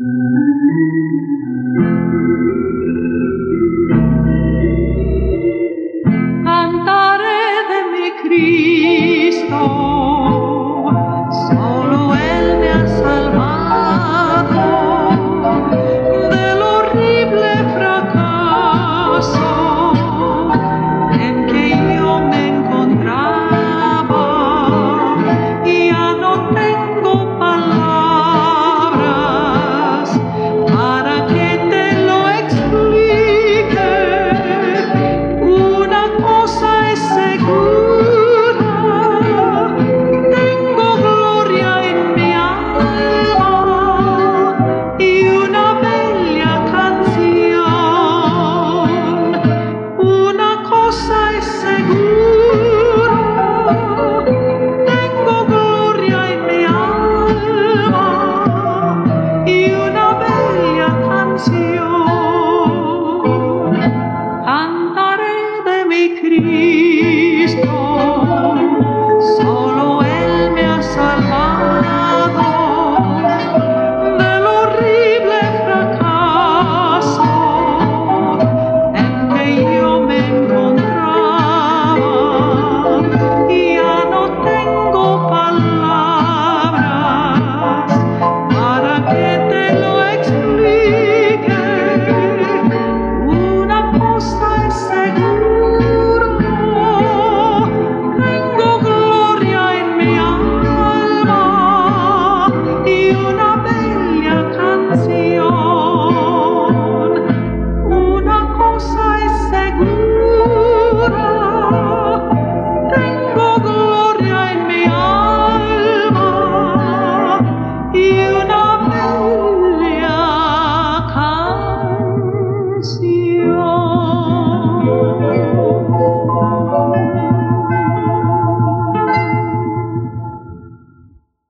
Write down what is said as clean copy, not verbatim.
Cantaré de mi Cristo, solo Él me ha salvado del horrible fracaso en que yo me encontraba. Ya no tengo palabras para que te lo explique. Una cosa es segura, tengo gloria en mi alma y una bella canción. Una cosa es segura, tengo gloria en mi alma y una bella canción.